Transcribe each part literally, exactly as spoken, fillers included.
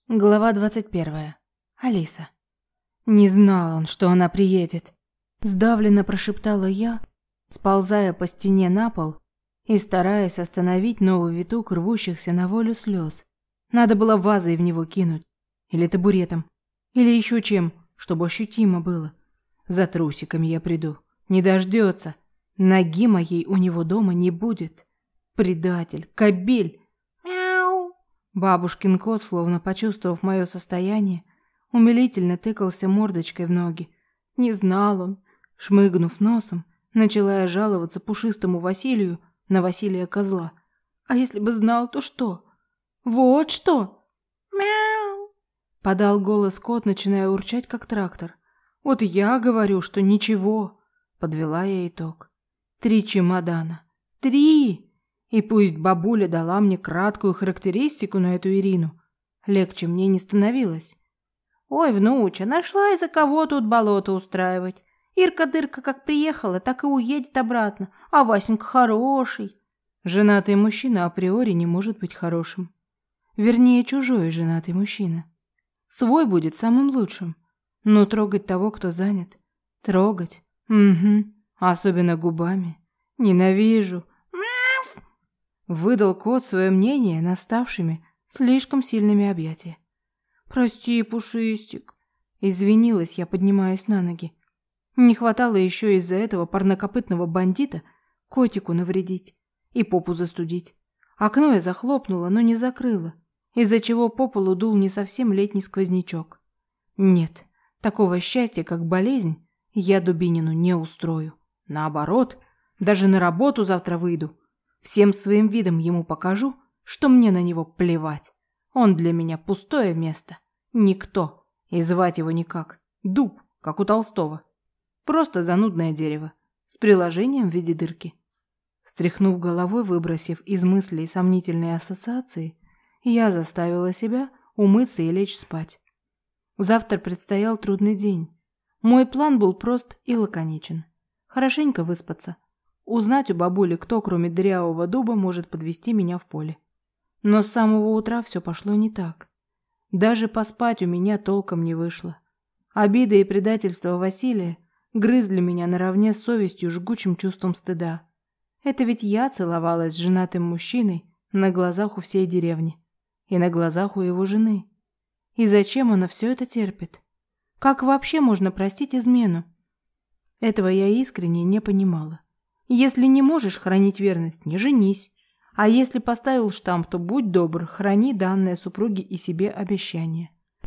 Глава двадцать первая. Алиса. Не знал он, что она приедет. Сдавленно прошептала я, сползая по стене на пол и стараясь остановить новый виток рвущихся на волю слез. Надо было вазой в него кинуть, или табуретом, или еще чем, чтобы ощутимо было. За трусиками я приду, не дождется. Ноги моей у него дома не будет. Предатель, кобель. Мяу. Бабушкин кот, словно почувствовав мое состояние, умилительно тыкался мордочкой в ноги. Не знал он. Шмыгнув носом, начала я жаловаться пушистому Василию на Василия Козла. А если бы знал, то что? Вот что! Мяу! Подал голос кот, начиная урчать, как трактор. Вот я говорю, что ничего. Подвела я итог. Три чемодана. Три! И пусть бабуля дала мне краткую характеристику на эту Ирину, легче мне не становилось. Ой, внуча, нашла из-за кого тут болото устраивать. Ирка-дырка как приехала, так и уедет обратно. А Васенька хороший. Женатый мужчина априори не может быть хорошим. Вернее, чужой женатый мужчина. Свой будет самым лучшим. Но трогать того, кто занят. Трогать. Угу. Особенно губами. Ненавижу. Мяф! Выдал кот свое мнение наставшими слишком сильными объятия. Прости, Пушистик. Извинилась я, поднимаясь на ноги. Не хватало еще из-за этого парнокопытного бандита котику навредить и попу застудить. Окно я захлопнула, но не закрыла, из-за чего по полу дул не совсем летний сквознячок. Нет, такого счастья, как болезнь, я Дубинину не устрою. Наоборот, даже на работу завтра выйду. Всем своим видом ему покажу, что мне на него плевать. Он для меня пустое место. Никто. И звать его никак. Дуб, как у Толстого. Просто занудное дерево. С приложением в виде дырки. Встряхнув головой, выбросив из мыслей сомнительные ассоциации, я заставила себя умыться и лечь спать. Завтра предстоял трудный день. Мой план был прост и лаконичен. Хорошенько выспаться. Узнать у бабули, кто, кроме дырявого дуба, может подвести меня в поле. Но с самого утра все пошло не так. Даже поспать у меня толком не вышло. Обида и предательство Василия грызли меня наравне с совестью, жгучим чувством стыда. Это ведь я целовалась с женатым мужчиной на глазах у всей деревни и на глазах у его жены. И зачем она все это терпит? Как вообще можно простить измену? Этого я искренне не понимала. Если не можешь хранить верность, не женись. А если поставил штамп, то будь добр, храни данное супруге и себе обещание.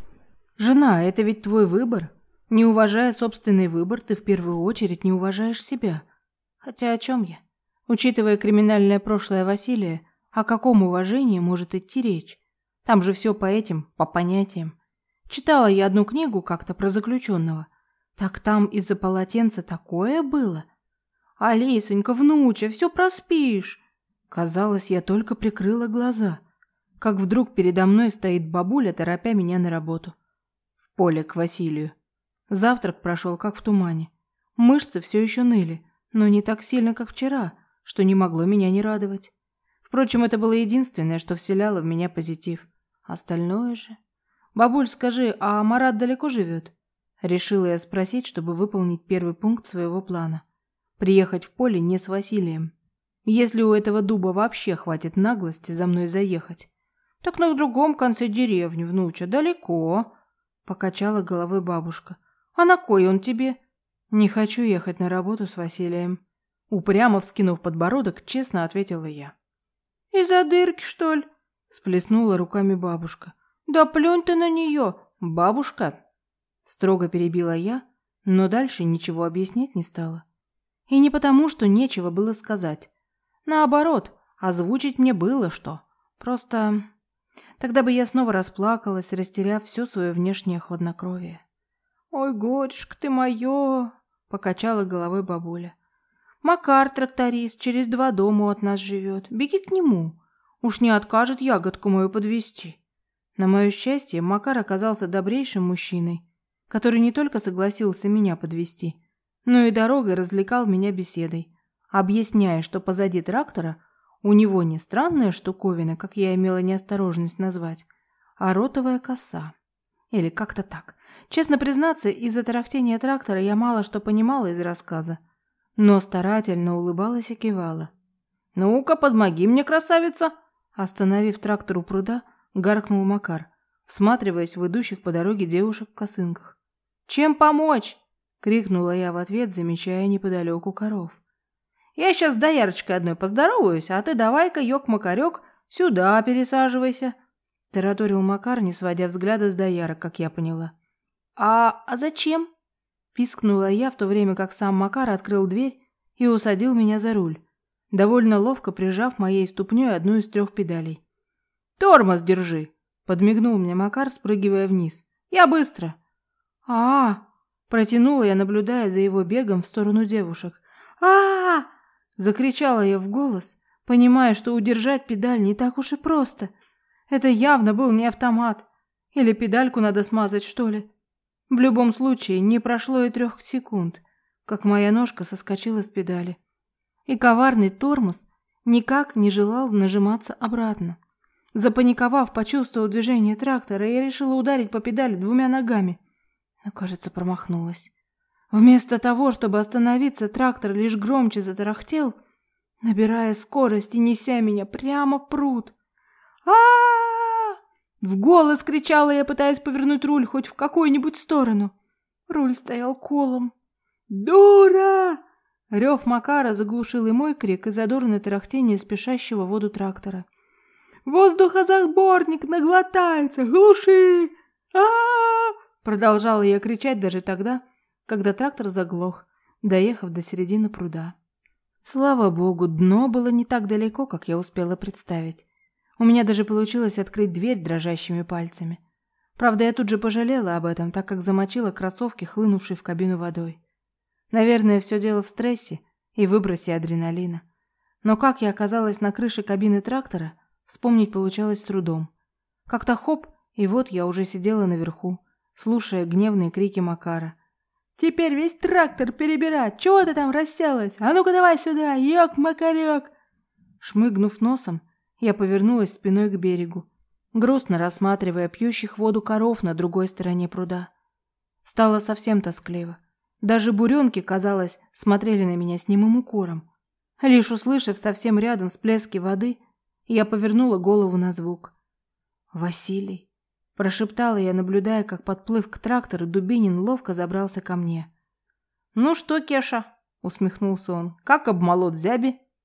Жена, это ведь твой выбор. Не уважая собственный выбор, ты в первую очередь не уважаешь себя. Хотя о чем я? Учитывая криминальное прошлое Василия, о каком уважении может идти речь? Там же все по этим, по понятиям. Читала я одну книгу как-то про заключенного. Так там из-за полотенца такое было. Алисонька, внуча, все проспишь. Казалось, я только прикрыла глаза, как вдруг передо мной стоит бабуля, торопя меня на работу. В поле к Василию. Завтрак прошел как в тумане. Мышцы все еще ныли, но не так сильно, как вчера, что не могло меня не радовать. Впрочем, это было единственное, что вселяло в меня позитив. Остальное же... «Бабуль, скажи, а Марат далеко живет?» Решила я спросить, чтобы выполнить первый пункт своего плана. Приехать в поле не с Василием. Если у этого дуба вообще хватит наглости за мной заехать. «Так на другом конце деревни, внуча, далеко», — покачала головой бабушка. «А на кой он тебе?» «Не хочу ехать на работу с Василием». Упрямо вскинув подбородок, честно ответила я. «Из-за дырки, что ли?» — сплеснула руками бабушка. «Да плюнь ты на нее, бабушка!» Строго перебила я, но дальше ничего объяснять не стала. И не потому, что нечего было сказать. Наоборот, озвучить мне было что. Просто тогда бы я снова расплакалась, растеряв все свое внешнее хладнокровие. «Ой, горюшка ты мое!» — покачала головой бабуля. «Макар, тракторист, через два дома от нас живет. Беги к нему. Уж не откажет ягодку мою подвезти». На мое счастье, Макар оказался добрейшим мужчиной, который не только согласился меня подвезти, но и дорогой развлекал меня беседой, объясняя, что позади трактора у него не странная штуковина, как я имела неосторожность назвать, а ротовая коса. Или как-то так. Честно признаться, из-за тарахтения трактора я мало что понимала из рассказа, но старательно улыбалась и кивала. «Ну-ка, подмоги мне, красавица!» Остановив трактор у пруда, гаркнул Макар, всматриваясь в идущих по дороге девушек в косынках. «Чем помочь?» — крикнула я в ответ, замечая неподалеку коров. «Я сейчас с доярочкой одной поздороваюсь, а ты давай-ка, ёк-макарёк, сюда пересаживайся», — тараторил Макар, не сводя взгляда с доярок, как я поняла. «А, а зачем?» — пискнула я, в то время как сам Макар открыл дверь и усадил меня за руль, довольно ловко прижав моей ступней одну из трех педалей. «Тормоз держи!» — подмигнул мне Макар, спрыгивая вниз. «Я быстро!» «А-а-а!» — протянула я, наблюдая за его бегом в сторону девушек. «А-а-а!» — закричала я в голос, понимая, что удержать педаль не так уж и просто. Это явно был не автомат. Или педальку надо смазать, что ли? В любом случае, не прошло и трех секунд, как моя ножка соскочила с педали. И коварный тормоз никак не желал нажиматься обратно. Запаниковав, почувствовав движение трактора, я решила ударить по педали двумя ногами. Но, кажется, промахнулась. Вместо того, чтобы остановиться, трактор лишь громче затарахтел, набирая скорость и неся меня прямо в пруд. А-а-а! В голос кричала я, пытаясь повернуть руль хоть в какую-нибудь сторону. Руль стоял колом. «Дура!» Рев Макара заглушил и мой крик, и задорное тарахтение спешащего в воду трактора. «Воздухозаборник наглотается! Глуши! А-а-а!» Продолжала я кричать даже тогда, когда трактор заглох, доехав до середины пруда. Слава богу, дно было не так далеко, как я успела представить. У меня даже получилось открыть дверь дрожащими пальцами. Правда, я тут же пожалела об этом, так как замочила кроссовки, хлынувшей в кабину водой. Наверное, все дело в стрессе и выбросе адреналина. Но как я оказалась на крыше кабины трактора, вспомнить получалось с трудом. Как-то хоп, и вот я уже сидела наверху, слушая гневные крики Макара. «Теперь весь трактор перебирать! Чего ты там расселась? А ну-ка давай сюда, ёк-макарёк!» Шмыгнув носом, я повернулась спиной к берегу, грустно рассматривая пьющих воду коров на другой стороне пруда. Стало совсем тоскливо. Даже буренки, казалось, смотрели на меня с немым укором. Лишь услышав совсем рядом всплески воды, я повернула голову на звук. «Василий!» – прошептала я, наблюдая, как, подплыв к трактору, Дубинин ловко забрался ко мне. «Ну что, Кеша?» – усмехнулся он. «Как обмолот зяби?»